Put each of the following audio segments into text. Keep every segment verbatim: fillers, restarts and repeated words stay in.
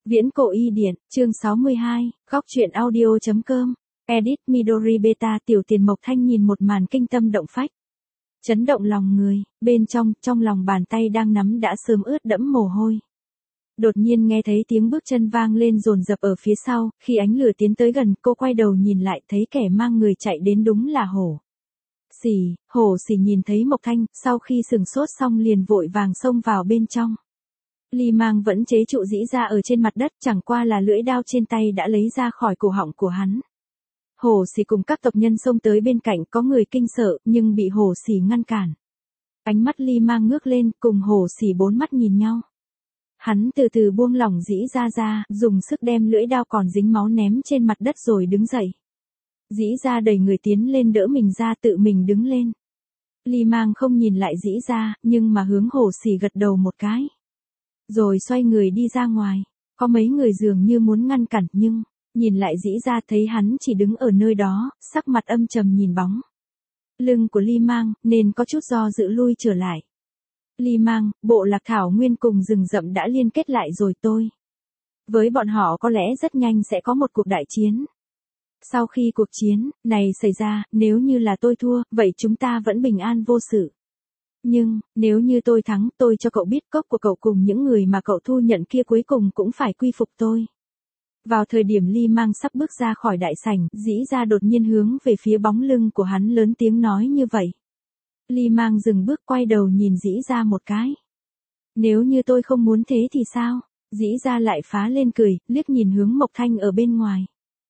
Viễn cổ y điển, chương sáu mươi hai, góc truyện audio chấm com, edit Midori Beta. Tiểu Tiền Mộc Thanh nhìn một màn kinh tâm động phách, chấn động lòng người, bên trong, trong lòng bàn tay đang nắm đã sớm ướt đẫm mồ hôi. Đột nhiên nghe thấy tiếng bước chân vang lên dồn dập ở phía sau, khi ánh lửa tiến tới gần, cô quay đầu nhìn lại thấy kẻ mang người chạy đến đúng là Hổ Xỉ. Hổ Xỉ nhìn thấy Mộc Thanh, sau khi sừng sốt xong liền vội vàng xông vào bên trong. Ly Mang vẫn chế trụ Dĩ Ra ở trên mặt đất, chẳng qua là lưỡi đao trên tay đã lấy ra khỏi cổ họng của hắn. Hổ Xỉ cùng các tộc nhân xông tới bên cạnh, có người kinh sợ, nhưng bị Hổ Xỉ ngăn cản. Ánh mắt Ly Mang ngước lên, cùng Hổ Xỉ bốn mắt nhìn nhau. Hắn từ từ buông lỏng Dĩ Ra ra, dùng sức đem lưỡi đao còn dính máu ném trên mặt đất rồi đứng dậy. Dĩ Ra đẩy người tiến lên đỡ mình ra, tự mình đứng lên. Ly Mang không nhìn lại Dĩ Ra, nhưng mà hướng Hổ Xỉ gật đầu một cái. Rồi xoay người đi ra ngoài. Có mấy người dường như muốn ngăn cản, nhưng nhìn lại Dĩ Ra thấy hắn chỉ đứng ở nơi đó, sắc mặt âm trầm nhìn bóng lưng của Ly Mang, nên có chút do dự lui trở lại. Ly Mang, bộ lạc thảo nguyên cùng rừng rậm đã liên kết lại rồi tôi. Với bọn họ có lẽ rất nhanh sẽ có một cuộc đại chiến. Sau khi cuộc chiến này xảy ra, nếu như là tôi thua, vậy chúng ta vẫn bình an vô sự. Nhưng, nếu như tôi thắng, tôi cho cậu biết cốc của cậu cùng những người mà cậu thu nhận kia cuối cùng cũng phải quy phục tôi. Vào thời điểm Ly Mang sắp bước ra khỏi đại sảnh, Dĩ Ra đột nhiên hướng về phía bóng lưng của hắn lớn tiếng nói như vậy. Ly Mang dừng bước quay đầu nhìn Dĩ Ra một cái. Nếu như tôi không muốn thế thì sao? Dĩ Ra lại phá lên cười, liếc nhìn hướng Mộc Thanh ở bên ngoài.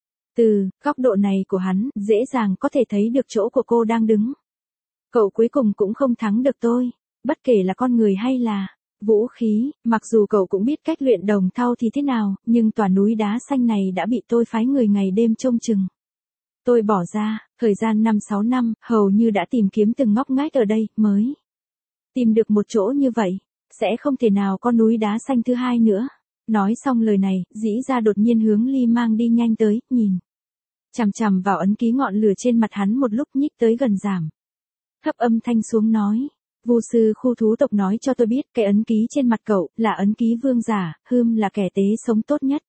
Từ góc độ này của hắn, dễ dàng có thể thấy được chỗ của cô đang đứng. Cậu cuối cùng cũng không thắng được tôi, bất kể là con người hay là vũ khí, mặc dù cậu cũng biết cách luyện đồng thau thì thế nào, nhưng tòa núi đá xanh này đã bị tôi phái người ngày đêm trông chừng. Tôi bỏ ra, thời gian năm sáu năm, hầu như đã tìm kiếm từng ngóc ngách ở đây, mới tìm được một chỗ như vậy, sẽ không thể nào có núi đá xanh thứ hai nữa. Nói xong lời này, Dĩ Ra đột nhiên hướng Ly Mang đi nhanh tới, nhìn chằm chằm vào ấn ký ngọn lửa trên mặt hắn một lúc, nhích tới gần giảm thấp âm thanh xuống nói, Vu sư khu thú tộc nói cho tôi biết cái ấn ký trên mặt cậu là ấn ký vương giả, Hươm là kẻ tế sống tốt nhất.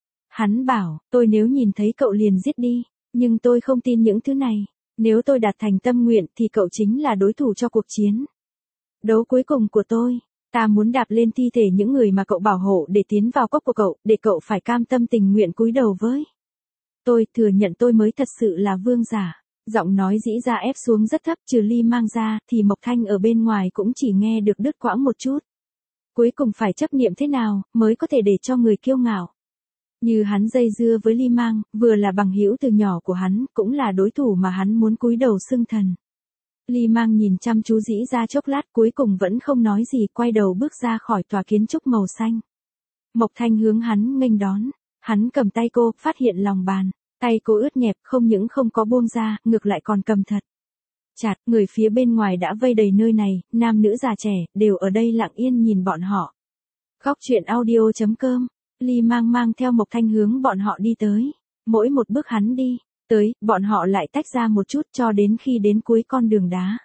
Hắn bảo, tôi nếu nhìn thấy cậu liền giết đi, nhưng tôi không tin những thứ này. Nếu tôi đạt thành tâm nguyện thì cậu chính là đối thủ cho cuộc chiến đấu cuối cùng của tôi. Ta muốn đạp lên thi thể những người mà cậu bảo hộ để tiến vào cốc của cậu, để cậu phải cam tâm tình nguyện cúi đầu với tôi, thừa nhận tôi mới thật sự là vương giả. Giọng nói Dĩ Ra ép xuống rất thấp, trừ Ly Mang ra, thì Mộc Thanh ở bên ngoài cũng chỉ nghe được đứt quãng một chút. Cuối cùng phải chấp niệm thế nào, mới có thể để cho người kiêu ngạo như hắn dây dưa với Ly Mang, vừa là bằng hữu từ nhỏ của hắn, cũng là đối thủ mà hắn muốn cúi đầu xưng thần. Ly Mang nhìn chăm chú Dĩ Ra chốc lát, cuối cùng vẫn không nói gì, quay đầu bước ra khỏi tòa kiến trúc màu xanh. Mộc Thanh hướng hắn nghênh đón, hắn cầm tay cô, phát hiện lòng bàn tay cô ướt nhẹp, không những không có buông ra, ngược lại còn cầm thật chặt. Người phía bên ngoài đã vây đầy nơi này, nam nữ già trẻ, đều ở đây lặng yên nhìn bọn họ. Góc truyện audio chấm com, Ly Mang mang theo Mộc Thanh hướng bọn họ đi tới. Mỗi một bước hắn đi tới, bọn họ lại tách ra một chút, cho đến khi đến cuối con đường đá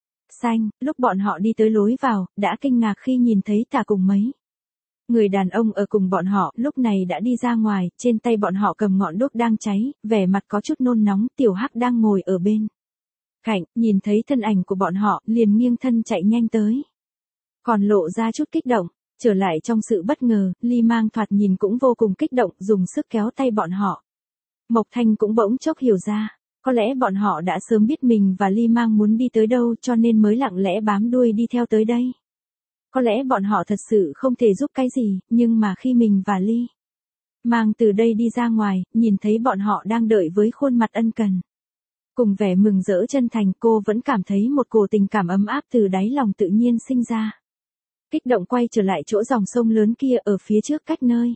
xanh. Lúc bọn họ đi tới lối vào, đã kinh ngạc khi nhìn thấy Tả cùng mấy người đàn ông ở cùng bọn họ, lúc này đã đi ra ngoài, trên tay bọn họ cầm ngọn đuốc đang cháy, vẻ mặt có chút nôn nóng. Tiểu Hắc đang ngồi ở bên cạnh, nhìn thấy thân ảnh của bọn họ, liền nghiêng thân chạy nhanh tới, còn lộ ra chút kích động. Trở lại trong sự bất ngờ, Ly Mang thoạt nhìn cũng vô cùng kích động, dùng sức kéo tay bọn họ. Mộc Thanh cũng bỗng chốc hiểu ra, có lẽ bọn họ đã sớm biết mình và Ly Mang muốn đi tới đâu, cho nên mới lặng lẽ bám đuôi đi theo tới đây. Có lẽ bọn họ thật sự không thể giúp cái gì, nhưng mà khi mình và Ly Mang từ đây đi ra ngoài, nhìn thấy bọn họ đang đợi với khuôn mặt ân cần cùng vẻ mừng rỡ chân thành, cô vẫn cảm thấy một cổ tình cảm ấm áp từ đáy lòng tự nhiên sinh ra. Kích động quay trở lại chỗ dòng sông lớn kia ở phía trước, cách nơi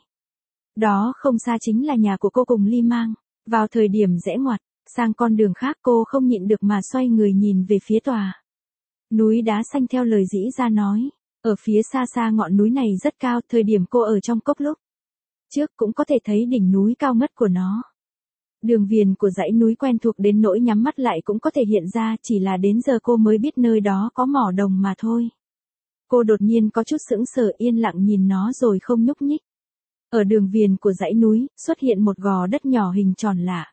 đó không xa chính là nhà của cô cùng Ly Mang. Vào thời điểm rẽ ngoặt sang con đường khác, cô không nhịn được mà xoay người nhìn về phía tòa núi đá xanh theo lời Dĩ Ra nói. Ở phía xa xa ngọn núi này rất cao, thời điểm cô ở trong cốc lúc trước cũng có thể thấy đỉnh núi cao ngất của nó. Đường viền của dãy núi quen thuộc đến nỗi nhắm mắt lại cũng có thể hiện ra, chỉ là đến giờ cô mới biết nơi đó có mỏ đồng mà thôi. Cô đột nhiên có chút sững sờ, yên lặng nhìn nó rồi không nhúc nhích. Ở đường viền của dãy núi, xuất hiện một gò đất nhỏ hình tròn lạ.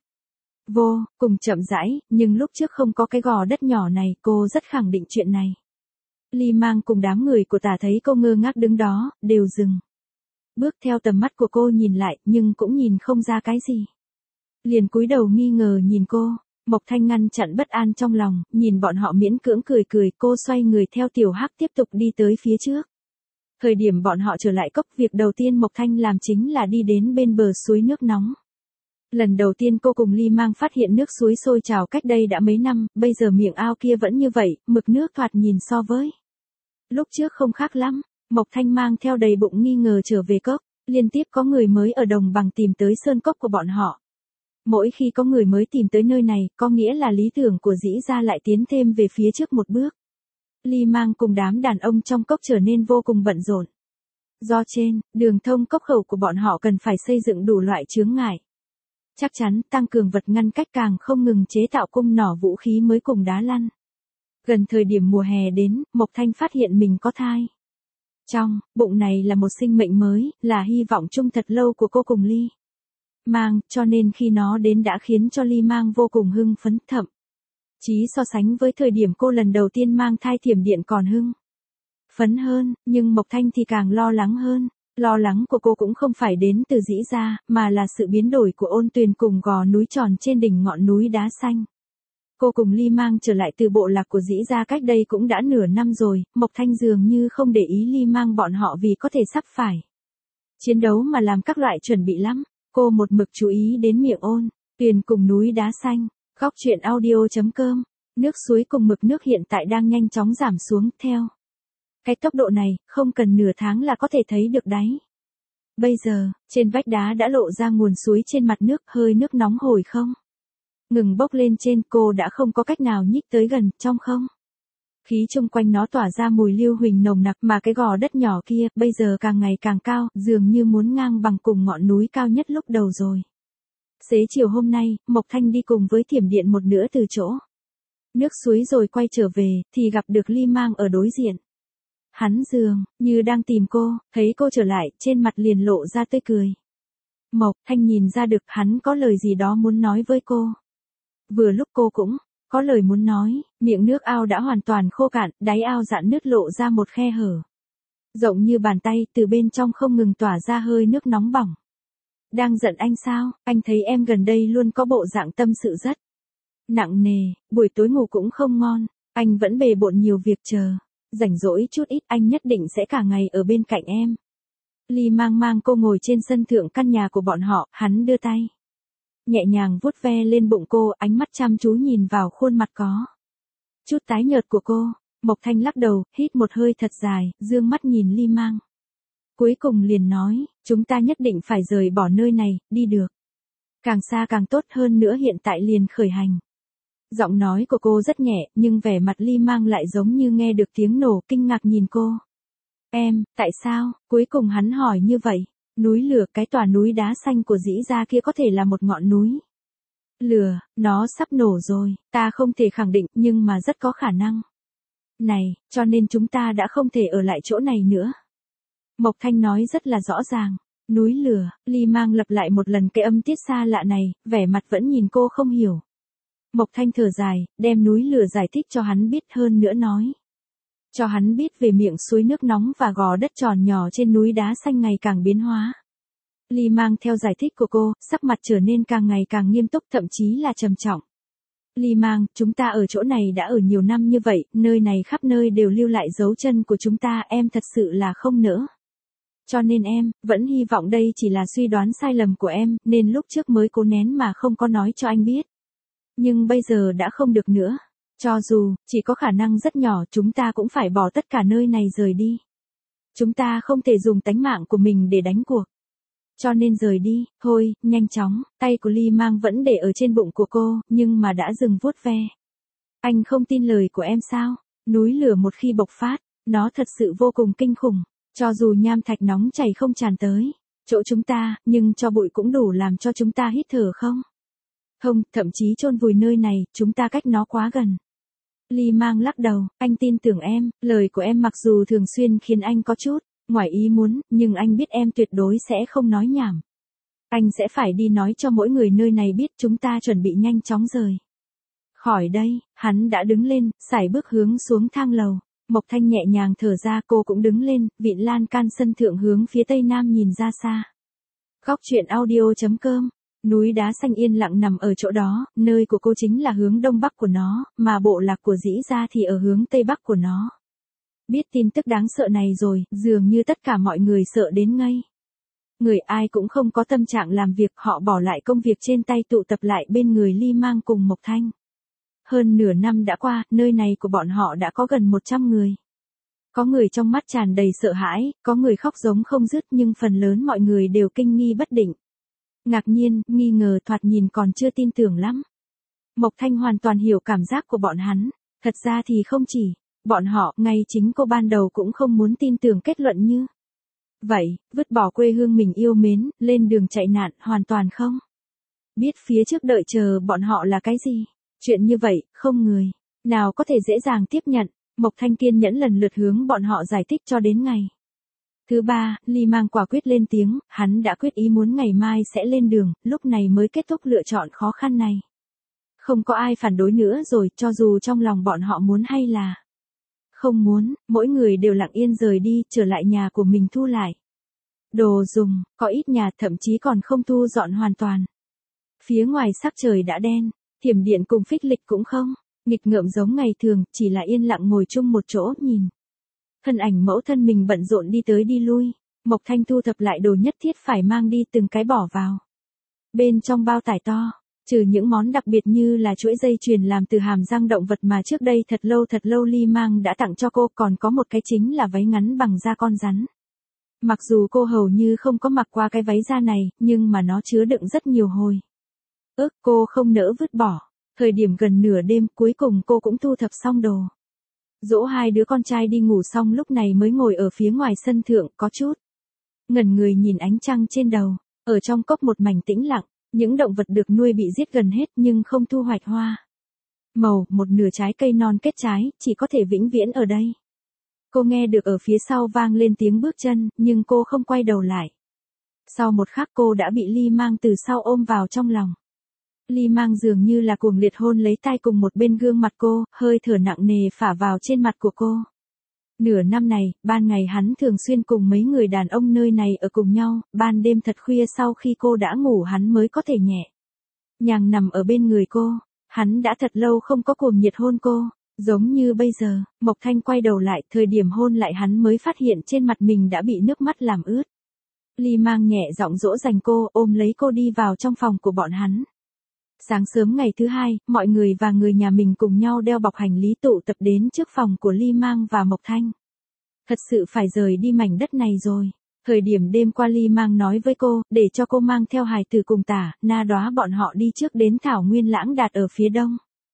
Vô cùng chậm rãi, nhưng lúc trước không có cái gò đất nhỏ này, cô rất khẳng định chuyện này. Ly Mang cùng đám người của Tả thấy cô ngơ ngác đứng đó, đều dừng. Bước theo tầm mắt của cô nhìn lại, nhưng cũng nhìn không ra cái gì. Liền cúi đầu nghi ngờ nhìn cô, Mộc Thanh ngăn chặn bất an trong lòng, nhìn bọn họ miễn cưỡng cười cười, cô xoay người theo Tiểu Hắc tiếp tục đi tới phía trước. Thời điểm bọn họ trở lại cốc, việc đầu tiên Mộc Thanh làm chính là đi đến bên bờ suối nước nóng. Lần đầu tiên cô cùng Ly Mang phát hiện nước suối sôi trào cách đây đã mấy năm, bây giờ miệng ao kia vẫn như vậy, mực nước thoạt nhìn so với lúc trước không khác lắm. Mộc Thanh mang theo đầy bụng nghi ngờ trở về cốc, liên tiếp có người mới ở đồng bằng tìm tới sơn cốc của bọn họ. Mỗi khi có người mới tìm tới nơi này, có nghĩa là lý tưởng của Dĩ gia lại tiến thêm về phía trước một bước. Ly Mang cùng đám đàn ông trong cốc trở nên vô cùng bận rộn. Do trên, đường thông cốc khẩu của bọn họ cần phải xây dựng đủ loại chướng ngại. Chắc chắn, tăng cường vật ngăn cách, càng không ngừng chế tạo cung nỏ vũ khí mới cùng đá lăn. Gần thời điểm mùa hè đến, Mộc Thanh phát hiện mình có thai. Trong bụng này là một sinh mệnh mới, là hy vọng chung thật lâu của cô cùng Ly Mang, cho nên khi nó đến đã khiến cho Ly Mang vô cùng hưng phấn, thậm chí so sánh với thời điểm cô lần đầu tiên mang thai Thiểm Điện còn hưng phấn hơn, nhưng Mộc Thanh thì càng lo lắng hơn. Lo lắng của cô cũng không phải đến từ Dĩ gia, mà là sự biến đổi của Ôn Tuyền cùng gò núi tròn trên đỉnh ngọn núi đá xanh. Cô cùng Ly Mang trở lại từ bộ lạc của Dĩ gia cách đây cũng đã nửa năm rồi, Mộc Thanh dường như không để ý Ly Mang bọn họ vì có thể sắp phải chiến đấu mà làm các loại chuẩn bị lắm. Cô một mực chú ý đến miệng Ôn Tuyền cùng núi đá xanh. Góc truyện audio chấm com. Nước suối cùng mực nước hiện tại đang nhanh chóng giảm xuống, theo cái tốc độ này, không cần nửa tháng là có thể thấy được đáy. Bây giờ, trên vách đá đã lộ ra nguồn suối trên mặt nước, hơi nước nóng hổi không ngừng bốc lên trên, cô đã không có cách nào nhích tới gần, trong không khí chung quanh nó tỏa ra mùi lưu huỳnh nồng nặc, mà cái gò đất nhỏ kia, bây giờ càng ngày càng cao, dường như muốn ngang bằng cùng ngọn núi cao nhất lúc đầu rồi. Xế chiều hôm nay, Mộc Thanh đi cùng với Thiểm Điện một nửa từ chỗ nước suối rồi quay trở về, thì gặp được Ly Mang ở đối diện. Hắn dường như đang tìm cô, thấy cô trở lại, trên mặt liền lộ ra tươi cười. Mộc Thanh nhìn ra được hắn có lời gì đó muốn nói với cô. Vừa lúc cô cũng có lời muốn nói, miệng nước ao đã hoàn toàn khô cạn, đáy ao dạn nứt lộ ra một khe hở rộng như bàn tay, từ bên trong không ngừng tỏa ra hơi nước nóng bỏng. Đang giận anh sao? Anh thấy em gần đây luôn có bộ dạng tâm sự rất nặng nề, buổi tối ngủ cũng không ngon, anh vẫn bề bộn nhiều việc, chờ rảnh rỗi chút ít anh nhất định sẽ cả ngày ở bên cạnh em. Ly Mang mang cô ngồi trên sân thượng căn nhà của bọn họ, hắn đưa tay nhẹ nhàng vuốt ve lên bụng cô, ánh mắt chăm chú nhìn vào khuôn mặt có chút tái nhợt của cô. Mộc Thanh lắc đầu, hít một hơi thật dài, dương mắt nhìn Ly Mang. Cuối cùng liền nói, chúng ta nhất định phải rời bỏ nơi này, đi được càng xa càng tốt, hơn nữa hiện tại liền khởi hành. Giọng nói của cô rất nhẹ, nhưng vẻ mặt Ly Mang lại giống như nghe được tiếng nổ, kinh ngạc nhìn cô. Em, tại sao? Cuối cùng hắn hỏi như vậy. Núi lửa, cái tòa núi đá xanh của Dĩ gia kia có thể là một ngọn núi lửa, nó sắp nổ rồi, ta không thể khẳng định, nhưng mà rất có khả năng này, cho nên chúng ta đã không thể ở lại chỗ này nữa. Mộc Thanh nói rất là rõ ràng. Núi lửa, Ly Mang lặp lại một lần cái âm tiết xa lạ này, vẻ mặt vẫn nhìn cô không hiểu. Mộc Thanh thở dài, đem núi lửa giải thích cho hắn biết, hơn nữa nói cho hắn biết về miệng suối nước nóng và gò đất tròn nhỏ trên núi đá xanh ngày càng biến hóa. Ly Mang theo giải thích của cô, sắc mặt trở nên càng ngày càng nghiêm túc, thậm chí là trầm trọng. Ly Mang, chúng ta ở chỗ này đã ở nhiều năm như vậy, nơi này khắp nơi đều lưu lại dấu chân của chúng ta, em thật sự là không nỡ. Cho nên em, vẫn hy vọng đây chỉ là suy đoán sai lầm của em, nên lúc trước mới cố nén mà không có nói cho anh biết. Nhưng bây giờ đã không được nữa. Cho dù, chỉ có khả năng rất nhỏ, chúng ta cũng phải bỏ tất cả nơi này rời đi. Chúng ta không thể dùng tánh mạng của mình để đánh cuộc. Cho nên rời đi, thôi, nhanh chóng, tay của Ly Mang vẫn để ở trên bụng của cô, nhưng mà đã dừng vuốt ve. Anh không tin lời của em sao? Núi lửa một khi bộc phát, nó thật sự vô cùng kinh khủng. Cho dù nham thạch nóng chảy không tràn tới chỗ chúng ta, nhưng cho bụi cũng đủ làm cho chúng ta hít thở không? Không, thậm chí chôn vùi nơi này, chúng ta cách nó quá gần. Ly Mang lắc đầu, anh tin tưởng em, lời của em mặc dù thường xuyên khiến anh có chút Ngoài ý muốn, nhưng anh biết em tuyệt đối sẽ không nói nhảm. Anh sẽ phải đi nói cho mỗi người nơi này biết chúng ta chuẩn bị nhanh chóng rời khỏi đây. Hắn đã đứng lên, sải bước hướng xuống thang lầu. Mộc Thanh nhẹ nhàng thở ra, cô cũng đứng lên, vịn lan can sân thượng hướng phía tây nam nhìn ra xa. Góc truyện audio chấm com. Núi đá xanh yên lặng nằm ở chỗ đó, nơi của cô chính là hướng đông bắc của nó, mà bộ lạc của Dĩ Gia thì ở hướng tây bắc của nó. Biết tin tức đáng sợ này rồi, dường như tất cả mọi người sợ đến ngây. Người ai cũng không có tâm trạng làm việc, họ bỏ lại công việc trên tay tụ tập lại bên người Ly Mang cùng Mộc Thanh. Hơn nửa năm đã qua, nơi này của bọn họ đã có gần một trăm người. Có người trong mắt tràn đầy sợ hãi, có người khóc giống không dứt, nhưng phần lớn mọi người đều kinh nghi bất định. Ngạc nhiên, nghi ngờ, thoạt nhìn còn chưa tin tưởng lắm. Mộc Thanh hoàn toàn hiểu cảm giác của bọn hắn. Thật ra thì không chỉ bọn họ, ngay chính cô ban đầu cũng không muốn tin tưởng kết luận như vậy, vứt bỏ quê hương mình yêu mến, lên đường chạy nạn, hoàn toàn không biết phía trước đợi chờ bọn họ là cái gì. Chuyện như vậy, không người nào có thể dễ dàng tiếp nhận. Mộc Thanh kiên nhẫn lần lượt hướng bọn họ giải thích cho đến ngày thứ ba, Ly Mang quả quyết lên tiếng, hắn đã quyết ý muốn ngày mai sẽ lên đường, lúc này mới kết thúc lựa chọn khó khăn này. Không có ai phản đối nữa rồi, cho dù trong lòng bọn họ muốn hay là không muốn, mỗi người đều lặng yên rời đi, trở lại nhà của mình thu lại đồ dùng, có ít nhà thậm chí còn không thu dọn hoàn toàn. Phía ngoài sắc trời đã đen, Thiểm Điện cùng Phích Lịch cũng không nghịch ngợm giống ngày thường, chỉ là yên lặng ngồi chung một chỗ nhìn thân ảnh mẫu thân mình bận rộn đi tới đi lui. Mộc Thanh thu thập lại đồ nhất thiết phải mang đi, từng cái bỏ vào bên trong bao tải to. Trừ những món đặc biệt như là chuỗi dây chuyền làm từ hàm răng động vật mà trước đây thật lâu thật lâu Ly Mang đã tặng cho cô, còn có một cái chính là váy ngắn bằng da con rắn. Mặc dù cô hầu như không có mặc qua cái váy da này, nhưng mà nó chứa đựng rất nhiều hồi ức cô không nỡ vứt bỏ. Thời điểm gần nửa đêm, cuối cùng cô cũng thu thập xong đồ. Dỗ hai đứa con trai đi ngủ xong, lúc này mới ngồi ở phía ngoài sân thượng, có chút ngẩn người nhìn ánh trăng trên đầu. Ở trong cốc một mảnh tĩnh lặng, những động vật được nuôi bị giết gần hết nhưng không thu hoạch hoa màu, một nửa trái cây non kết trái, chỉ có thể vĩnh viễn ở đây. Cô nghe được ở phía sau vang lên tiếng bước chân, nhưng cô không quay đầu lại. Sau một khắc cô đã bị Ly Mang từ sau ôm vào trong lòng. Ly Mang dường như là cuồng liệt hôn lấy tai cùng một bên gương mặt cô, hơi thở nặng nề phả vào trên mặt của cô. Nửa năm này, ban ngày hắn thường xuyên cùng mấy người đàn ông nơi này ở cùng nhau, ban đêm thật khuya sau khi cô đã ngủ hắn mới có thể nhẹ nhàng nằm ở bên người cô. Hắn đã thật lâu không có cuồng nhiệt hôn cô, giống như bây giờ. Mộc Thanh quay đầu lại, thời điểm hôn lại hắn mới phát hiện trên mặt mình đã bị nước mắt làm ướt. Ly Mang nhẹ giọng dỗ dành cô, ôm lấy cô đi vào trong phòng của bọn hắn. Sáng sớm ngày thứ hai, mọi người và người nhà mình cùng nhau đeo bọc hành lý tụ tập đến trước phòng của Ly Mang và Mộc Thanh. Thật sự phải rời đi mảnh đất này rồi. Thời điểm đêm qua Ly Mang nói với cô, để cho cô mang theo hài tử cùng Tả, Na Đóa bọn họ đi trước đến Thảo Nguyên Lãng Đạt ở phía đông.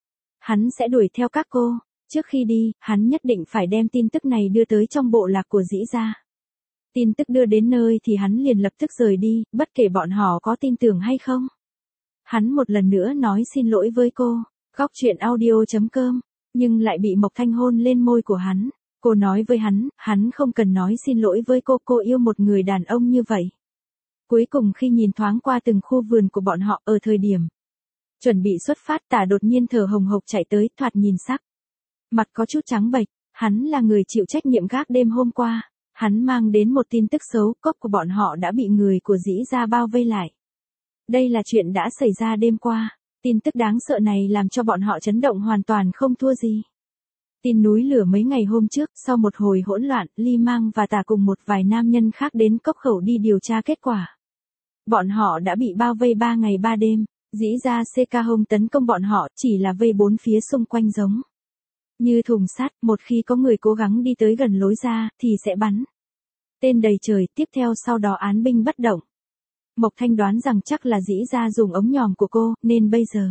Hắn sẽ đuổi theo các cô. Trước khi đi, hắn nhất định phải đem tin tức này đưa tới trong bộ lạc của Dĩ Gia. Tin tức đưa đến nơi thì hắn liền lập tức rời đi, bất kể bọn họ có tin tưởng hay không. Hắn một lần nữa nói xin lỗi với cô. Góc truyện audio chấm com. Nhưng lại bị Mộc Thanh hôn lên môi của hắn. Cô nói với hắn, hắn không cần nói xin lỗi với cô, cô yêu một người đàn ông như vậy. Cuối cùng khi nhìn thoáng qua từng khu vườn của bọn họ ở thời điểm chuẩn bị xuất phát, Tả đột nhiên thở hồng hộc chạy tới, thoạt nhìn sắc mặt có chút trắng bệch. Hắn là người chịu trách nhiệm gác đêm hôm qua. Hắn mang đến một tin tức xấu, cốc của bọn họ đã bị người của Dĩ Gia bao vây lại. Đây là chuyện đã xảy ra đêm qua. Tin tức đáng sợ này làm cho bọn họ chấn động hoàn toàn không thua gì tin núi lửa mấy ngày hôm trước. Sau một hồi hỗn loạn, Ly Mang và Tả cùng một vài nam nhân khác đến cốc khẩu đi điều tra kết quả. Bọn họ đã bị bao vây ba ngày ba đêm. Dĩ Gia xê ca Hông tấn công bọn họ, chỉ là vây bốn phía xung quanh giống như thùng sắt. Một khi có người cố gắng đi tới gần lối ra, thì sẽ bắn tên đầy trời, tiếp theo sau đó án binh bất động. Mộc Thanh đoán rằng chắc là Dĩ Gia dùng ống nhòm của cô, nên bây giờ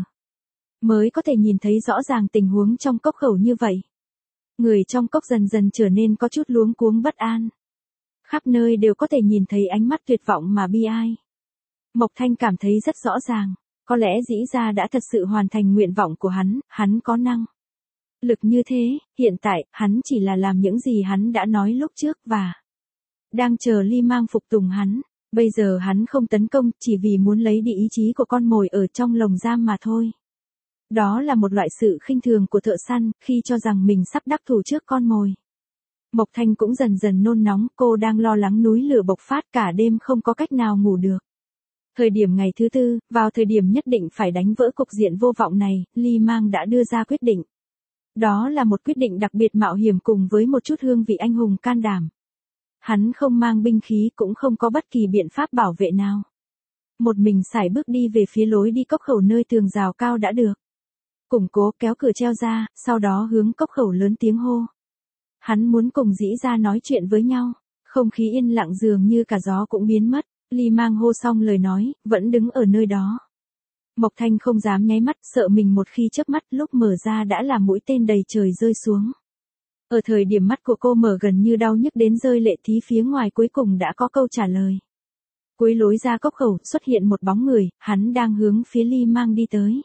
mới có thể nhìn thấy rõ ràng tình huống trong cốc khẩu như vậy. Người trong cốc dần dần trở nên có chút luống cuống bất an. Khắp nơi đều có thể nhìn thấy ánh mắt tuyệt vọng mà bi ai. Mộc Thanh cảm thấy rất rõ ràng, có lẽ Dĩ Gia đã thật sự hoàn thành nguyện vọng của hắn, hắn có năng lực như thế, hiện tại, hắn chỉ là làm những gì hắn đã nói lúc trước và đang chờ Ly Mang phục tùng hắn. Bây giờ hắn không tấn công, chỉ vì muốn lấy đi ý chí của con mồi ở trong lồng giam mà thôi. Đó là một loại sự khinh thường của thợ săn, khi cho rằng mình sắp đắc thủ trước con mồi. Mộc Thanh cũng dần dần nôn nóng, cô đang lo lắng núi lửa bộc phát, cả đêm không có cách nào ngủ được. Thời điểm ngày thứ tư, vào thời điểm nhất định phải đánh vỡ cục diện vô vọng này, Ly Mang đã đưa ra quyết định. Đó là một quyết định đặc biệt mạo hiểm cùng với một chút hương vị anh hùng can đảm. Hắn không mang binh khí, cũng không có bất kỳ biện pháp bảo vệ nào. Một mình sải bước đi về phía lối đi cốc khẩu nơi tường rào cao đã được củng cố, kéo cửa treo ra, sau đó hướng cốc khẩu lớn tiếng hô. Hắn muốn cùng Dĩ Gia nói chuyện với nhau. Không khí yên lặng dường như cả gió cũng biến mất. Ly Mang hô xong lời nói, vẫn đứng ở nơi đó. Mộc Thanh không dám nháy mắt, sợ mình một khi chớp mắt, lúc mở ra đã là mũi tên đầy trời rơi xuống. Ở thời điểm mắt của cô mở gần như đau nhức đến rơi lệ tí, phía ngoài cuối cùng đã có câu trả lời. Cuối lối ra cốc khẩu xuất hiện một bóng người, hắn đang hướng phía Ly Mang đi tới.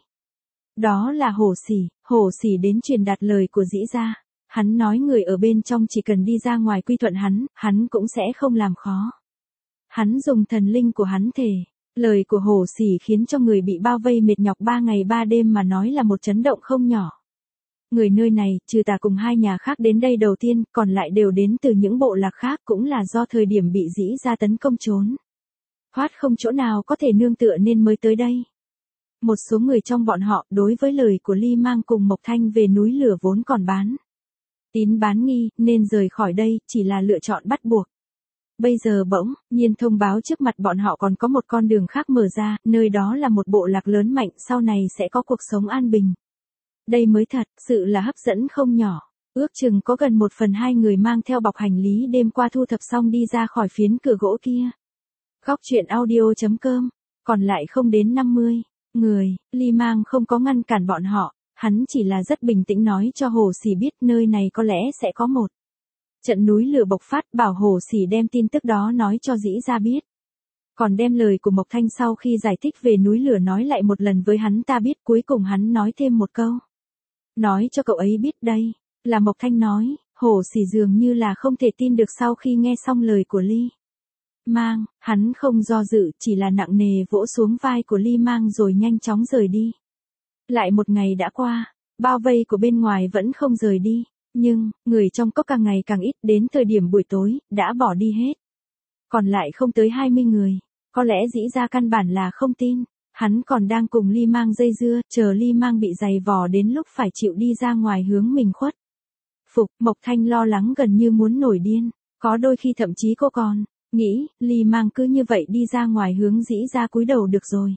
Đó là Hổ Sỉ. Hổ Sỉ đến truyền đạt lời của Dĩ Gia. Hắn nói người ở bên trong chỉ cần đi ra ngoài quy thuận hắn, hắn cũng sẽ không làm khó. Hắn dùng thần linh của hắn thề. Lời của Hổ Sỉ khiến cho người bị bao vây mệt nhọc ba ngày ba đêm mà nói là một chấn động không nhỏ. Người nơi này, trừ ta cùng hai nhà khác đến đây đầu tiên, còn lại đều đến từ những bộ lạc khác, cũng là do thời điểm bị Dĩ Gia tấn công trốn. Thoát không chỗ nào có thể nương tựa nên mới tới đây. Một số người trong bọn họ, đối với lời của Ly Mang cùng Mộc Thanh về núi lửa vốn còn bán tín bán nghi, nên rời khỏi đây, chỉ là lựa chọn bắt buộc. Bây giờ bỗng nhiên thông báo trước mặt bọn họ còn có một con đường khác mở ra, nơi đó là một bộ lạc lớn mạnh, sau này sẽ có cuộc sống an bình. Đây mới thật sự là hấp dẫn không nhỏ. Ước chừng có gần một phần hai người mang theo bọc hành lý đêm qua thu thập xong đi ra khỏi phiến cửa gỗ kia. Góc truyện audio chấm com, còn lại không đến năm mươi người. Ly Mang không có ngăn cản bọn họ, hắn chỉ là rất bình tĩnh nói cho Hổ Sỉ biết nơi này có lẽ sẽ có một trận núi lửa bộc phát, bảo Hổ Sỉ đem tin tức đó nói cho Dĩ Gia biết. Còn đem lời của Mộc Thanh sau khi giải thích về núi lửa nói lại một lần với hắn ta biết, cuối cùng hắn nói thêm một câu. Nói cho cậu ấy biết đây, là Mộc Thanh nói. Hổ Sỉ dường như là không thể tin được sau khi nghe xong lời của Ly Mang, hắn không do dự, chỉ là nặng nề vỗ xuống vai của Ly Mang rồi nhanh chóng rời đi. Lại một ngày đã qua, bao vây của bên ngoài vẫn không rời đi, nhưng, người trong cốc càng ngày càng ít, đến thời điểm buổi tối, đã bỏ đi hết. Còn lại không tới hai mươi người, có lẽ Dĩ Gia căn bản là không tin, hắn còn đang cùng Ly Mang dây dưa, chờ Ly Mang bị giày vò đến lúc phải chịu đi ra ngoài hướng mình khuất phục. Mộc Thanh lo lắng gần như muốn nổi điên, có đôi khi thậm chí cô còn nghĩ, Ly Mang cứ như vậy đi ra ngoài hướng Dĩ Gia cúi đầu được rồi.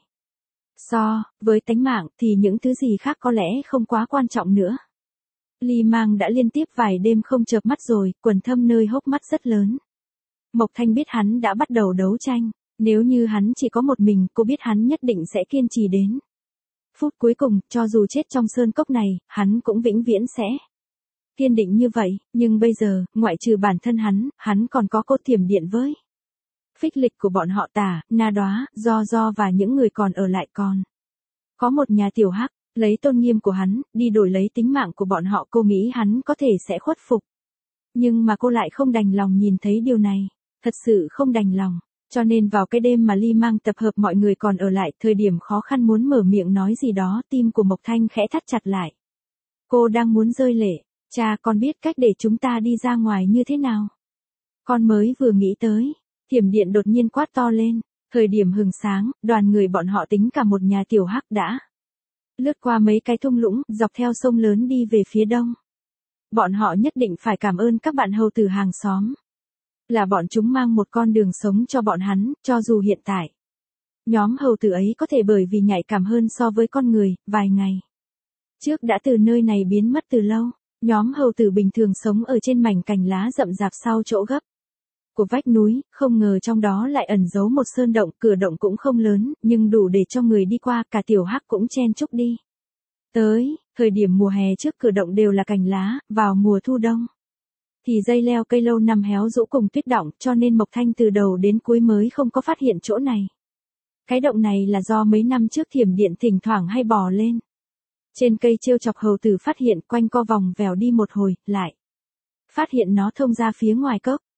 So với tánh mạng thì những thứ gì khác có lẽ không quá quan trọng nữa. Ly Mang đã liên tiếp vài đêm không chợp mắt rồi, quầng thâm nơi hốc mắt rất lớn. Mộc Thanh biết hắn đã bắt đầu đấu tranh, nếu như hắn chỉ có một mình, cô biết hắn nhất định sẽ kiên trì đến phút cuối cùng, cho dù chết trong sơn cốc này, hắn cũng vĩnh viễn sẽ kiên định như vậy. Nhưng bây giờ, ngoại trừ bản thân hắn, hắn còn có Cốt Thiểm Điện với phích lịch của bọn họ Tả, Na Đóa, Do Do và những người còn ở lại, còn có một nhà tiểu hắc, lấy tôn nghiêm của hắn, đi đổi lấy tính mạng của bọn họ. Cô nghĩ hắn có thể sẽ khuất phục. Nhưng mà cô lại không đành lòng nhìn thấy điều này, thật sự không đành lòng. Cho nên vào cái đêm mà Ly Mang tập hợp mọi người còn ở lại, thời điểm khó khăn muốn mở miệng nói gì đó, tim của Mộc Thanh khẽ thắt chặt lại. Cô đang muốn rơi lệ. Cha, con biết cách để chúng ta đi ra ngoài như thế nào. Con mới vừa nghĩ tới. Thiểm Điện đột nhiên quát to lên. Thời điểm hừng sáng, đoàn người bọn họ tính cả một nhà tiểu hắc đã lướt qua mấy cái thung lũng, dọc theo sông lớn đi về phía đông. Bọn họ nhất định phải cảm ơn các bạn hầu tử hàng xóm. Là bọn chúng mang một con đường sống cho bọn hắn, cho dù hiện tại nhóm hầu tử ấy có thể bởi vì nhạy cảm hơn so với con người, vài ngày trước đã từ nơi này biến mất từ lâu. Nhóm hầu tử bình thường sống ở trên mảnh cành lá rậm rạp sau chỗ gấp của vách núi, không ngờ trong đó lại ẩn giấu một sơn động, cửa động cũng không lớn, nhưng đủ để cho người đi qua, cả tiểu hắc cũng chen chúc đi tới. Thời điểm mùa hè trước cửa động đều là cành lá, vào mùa thu đông thì dây leo cây lâu năm héo rũ cùng tuyết đọng, cho nên Mộc Thanh từ đầu đến cuối mới không có phát hiện chỗ này. Cái động này là do mấy năm trước Thiểm Điện thỉnh thoảng hay bò lên trên cây trêu chọc hầu tử phát hiện, quanh co vòng vèo đi một hồi, lại phát hiện nó thông ra phía ngoài cốc.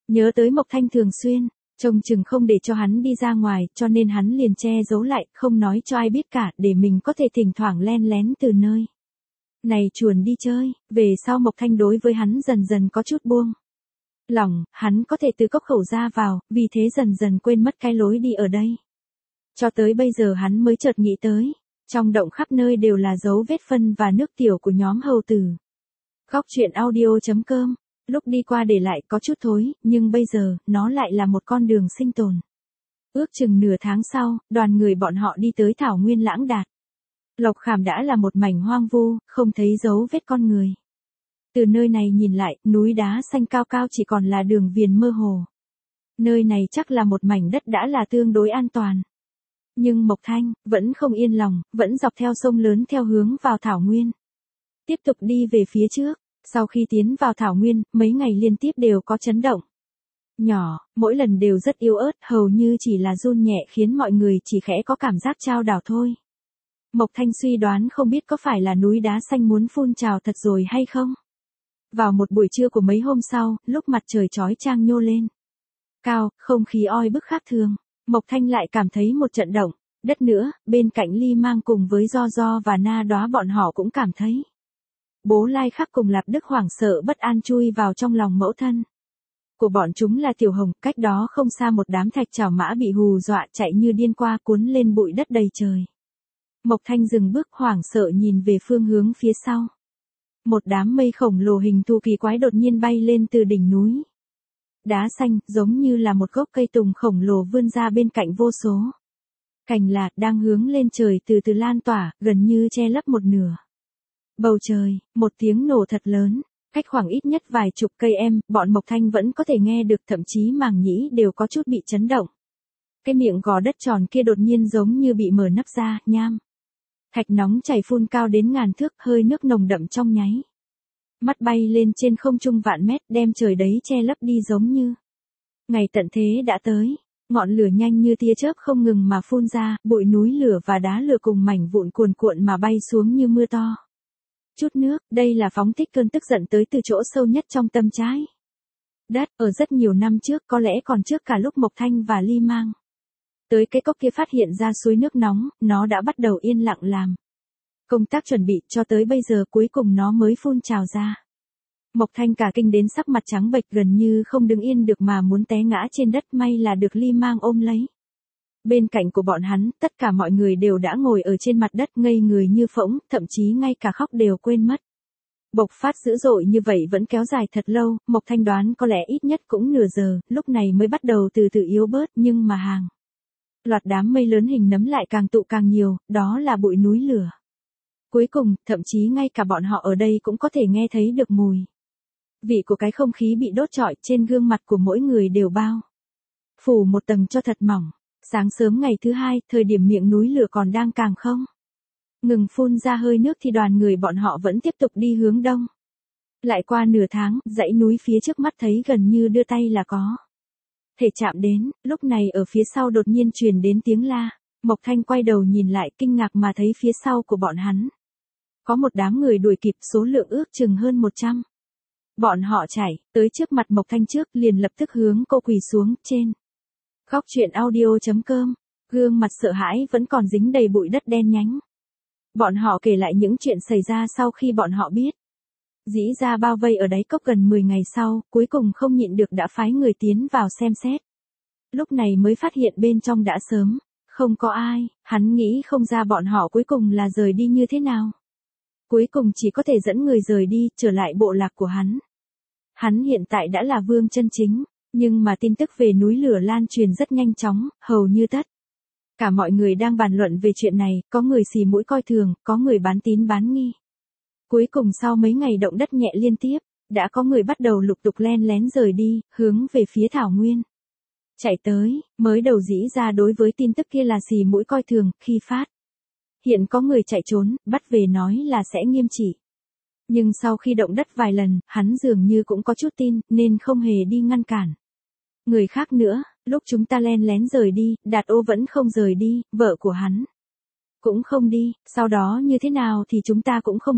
Nhớ tới Mộc Thanh thường xuyên, trông chừng không để cho hắn đi ra ngoài, cho nên hắn liền che giấu lại, không nói cho ai biết cả, để mình có thể thỉnh thoảng len lén từ nơi này chuồn đi chơi. Về sau Mộc Thanh đối với hắn dần dần có chút buông lòng, hắn có thể từ cốc khẩu ra vào, vì thế dần dần quên mất cái lối đi ở đây. Cho tới bây giờ hắn mới chợt nghĩ tới, trong động khắp nơi đều là dấu vết phân và nước tiểu của nhóm hầu tử. Góc truyện audio.com, lúc đi qua để lại có chút thối, nhưng bây giờ, nó lại là một con đường sinh tồn. Ước chừng nửa tháng sau, đoàn người bọn họ đi tới thảo nguyên Lãng Đạt. Lộc Khảm đã là một mảnh hoang vu, không thấy dấu vết con người. Từ nơi này nhìn lại, núi đá xanh cao cao chỉ còn là đường viền mơ hồ. Nơi này chắc là một mảnh đất đã là tương đối an toàn. Nhưng Mộc Thanh, vẫn không yên lòng, vẫn dọc theo sông lớn theo hướng vào thảo nguyên. Tiếp tục đi về phía trước, sau khi tiến vào thảo nguyên, mấy ngày liên tiếp đều có chấn động. Nhỏ, mỗi lần đều rất yếu ớt, hầu như chỉ là run nhẹ khiến mọi người chỉ khẽ có cảm giác chao đảo thôi. Mộc Thanh suy đoán không biết có phải là núi đá xanh muốn phun trào thật rồi hay không. Vào một buổi trưa của mấy hôm sau, lúc mặt trời chói chang nhô lên cao, không khí oi bức khác thường, Mộc Thanh lại cảm thấy một trận động đất nữa, bên cạnh Ly Mang cùng với Do Do và Na Đóa bọn họ cũng cảm thấy. Bố Lai Khắc cùng Lạp Đức hoảng sợ bất an chui vào trong lòng mẫu thân của bọn chúng là Tiểu Hồng, cách đó không xa một đám thạch chảo mã bị hù dọa chạy như điên qua cuốn lên bụi đất đầy trời. Mộc Thanh dừng bước hoảng sợ nhìn về phương hướng phía sau. Một đám mây khổng lồ hình thù kỳ quái đột nhiên bay lên từ đỉnh núi. Đá xanh, giống như là một gốc cây tùng khổng lồ vươn ra bên cạnh vô số cành lạt đang hướng lên trời từ từ lan tỏa, gần như che lấp một nửa bầu trời. Một tiếng nổ thật lớn, cách khoảng ít nhất vài chục cây em, bọn Mộc Thanh vẫn có thể nghe được, thậm chí màng nhĩ đều có chút bị chấn động. Cái miệng gò đất tròn kia đột nhiên giống như bị mở nắp ra, nham thạch nóng chảy phun cao đến ngàn thước, hơi nước nồng đậm trong nháy mắt bay lên trên không trung vạn mét, đem trời đấy che lấp đi, giống như ngày tận thế đã tới. Ngọn lửa nhanh như tia chớp không ngừng mà phun ra, bụi núi lửa và đá lửa cùng mảnh vụn cuồn cuộn mà bay xuống như mưa to chút nước. Đây là phóng thích cơn tức giận tới từ chỗ sâu nhất trong tâm trái đất. Ở rất nhiều năm trước, có lẽ còn trước cả lúc Mộc Thanh và Ly Mang tới cái cốc kia phát hiện ra suối nước nóng, nó đã bắt đầu yên lặng làm công tác chuẩn bị, cho tới bây giờ cuối cùng nó mới phun trào ra. Mộc Thanh cả kinh đến sắc mặt trắng bệch, gần như không đứng yên được mà muốn té ngã trên đất, may là được Ly Mang ôm lấy. Bên cạnh của bọn hắn, tất cả mọi người đều đã ngồi ở trên mặt đất ngây người như phỗng, thậm chí ngay cả khóc đều quên mất. Bộc phát dữ dội như vậy vẫn kéo dài thật lâu, Mộc Thanh đoán có lẽ ít nhất cũng nửa giờ, lúc này mới bắt đầu từ từ yếu bớt, nhưng mà hàng loạt đám mây lớn hình nấm lại càng tụ càng nhiều, đó là bụi núi lửa. Cuối cùng, thậm chí ngay cả bọn họ ở đây cũng có thể nghe thấy được mùi vị của cái không khí bị đốt trọi, trên gương mặt của mỗi người đều bao phủ một tầng tro thật mỏng. Sáng sớm ngày thứ hai, thời điểm miệng núi lửa còn đang càng không ngừng phun ra hơi nước thì đoàn người bọn họ vẫn tiếp tục đi hướng đông. Lại qua nửa tháng, dãy núi phía trước mắt thấy gần như đưa tay là có thể chạm đến, lúc này ở phía sau đột nhiên truyền đến tiếng la. Mộc Thanh quay đầu nhìn lại, kinh ngạc mà thấy phía sau của bọn hắn có một đám người đuổi kịp, số lượng ước chừng hơn một trăm. Bọn họ chạy tới trước mặt Mộc Thanh trước, liền lập tức hướng cô quỳ xuống. Trên góc truyện audio.com, gương mặt sợ hãi vẫn còn dính đầy bụi đất đen nhánh. Bọn họ kể lại những chuyện xảy ra sau khi bọn họ biết dĩ ra bao vây ở đáy cốc gần mười ngày sau, cuối cùng không nhịn được đã phái người tiến vào xem xét. Lúc này mới phát hiện bên trong đã sớm không có ai, hắn nghĩ không ra bọn họ cuối cùng là rời đi như thế nào. Cuối cùng chỉ có thể dẫn người rời đi, trở lại bộ lạc của hắn. Hắn hiện tại đã là vương chân chính, nhưng mà tin tức về núi lửa lan truyền rất nhanh chóng, hầu như tất cả mọi người đang bàn luận về chuyện này, có người xì mũi coi thường, có người bán tín bán nghi. Cuối cùng sau mấy ngày động đất nhẹ liên tiếp, đã có người bắt đầu lục tục len lén rời đi, hướng về phía thảo nguyên chạy tới. Mới đầu dĩ ra đối với tin tức kia là xì mũi coi thường, khi phát hiện có người chạy trốn, bắt về nói là sẽ nghiêm trị. Nhưng sau khi động đất vài lần, hắn dường như cũng có chút tin, nên không hề đi ngăn cản người khác nữa. Lúc chúng ta len lén rời đi, Đạt Ô vẫn không rời đi, vợ của hắn cũng không đi, sau đó như thế nào thì chúng ta cũng không biết.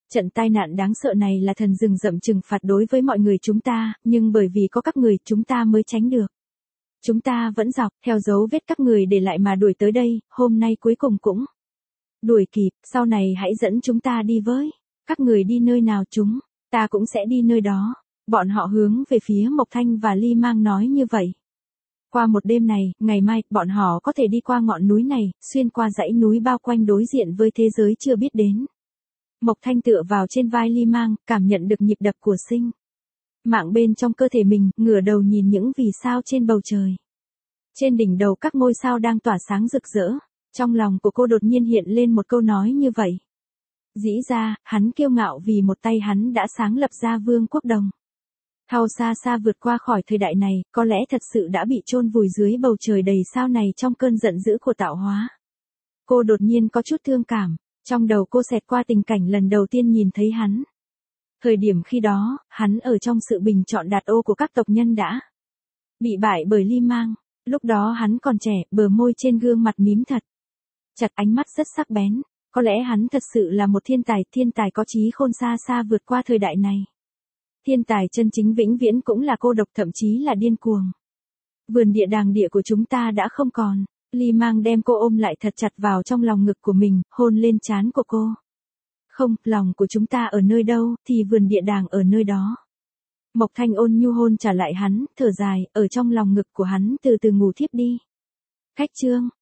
Trận tai nạn đáng sợ này là thần rừng rậm trừng phạt đối với mọi người chúng ta, nhưng bởi vì có các người chúng ta mới tránh được. Chúng ta vẫn dọc theo dấu vết các người để lại mà đuổi tới đây, hôm nay cuối cùng cũng đuổi kịp, sau này hãy dẫn chúng ta đi với. Các người đi nơi nào chúng, ta cũng sẽ đi nơi đó. Bọn họ hướng về phía Mộc Thanh và Ly Mang nói như vậy. Qua một đêm này, ngày mai, bọn họ có thể đi qua ngọn núi này, xuyên qua dãy núi bao quanh đối diện với thế giới chưa biết đến. Mộc Thanh tựa vào trên vai Ly Mang, cảm nhận được nhịp đập của sinh mạng bên trong cơ thể mình, ngửa đầu nhìn những vì sao trên bầu trời. Trên đỉnh đầu các ngôi sao đang tỏa sáng rực rỡ. Trong lòng của cô đột nhiên hiện lên một câu nói như vậy. Dĩ ra, hắn kiêu ngạo vì một tay hắn đã sáng lập ra Vương quốc Đồng. Thao xa xa vượt qua khỏi thời đại này, có lẽ thật sự đã bị chôn vùi dưới bầu trời đầy sao này trong cơn giận dữ của tạo hóa. Cô đột nhiên có chút thương cảm, trong đầu cô xẹt qua tình cảnh lần đầu tiên nhìn thấy hắn. Thời điểm khi đó, hắn ở trong sự bình chọn đạt ô của các tộc nhân đã bị bại bởi Ly Mang. Lúc đó hắn còn trẻ, bờ môi trên gương mặt mím thật chặt, ánh mắt rất sắc bén. Có lẽ hắn thật sự là một thiên tài, thiên tài có trí khôn xa xa vượt qua thời đại này. Thiên tài chân chính vĩnh viễn cũng là cô độc, thậm chí là điên cuồng. Vườn địa đàng địa của chúng ta đã không còn. Ly Mang đem cô ôm lại thật chặt vào trong lòng ngực của mình, hôn lên trán của cô. Không, lòng của chúng ta ở nơi đâu, thì vườn địa đàng ở nơi đó. Mộc Thanh ôn nhu hôn trả lại hắn, thở dài, ở trong lòng ngực của hắn từ từ ngủ thiếp đi. Khách chương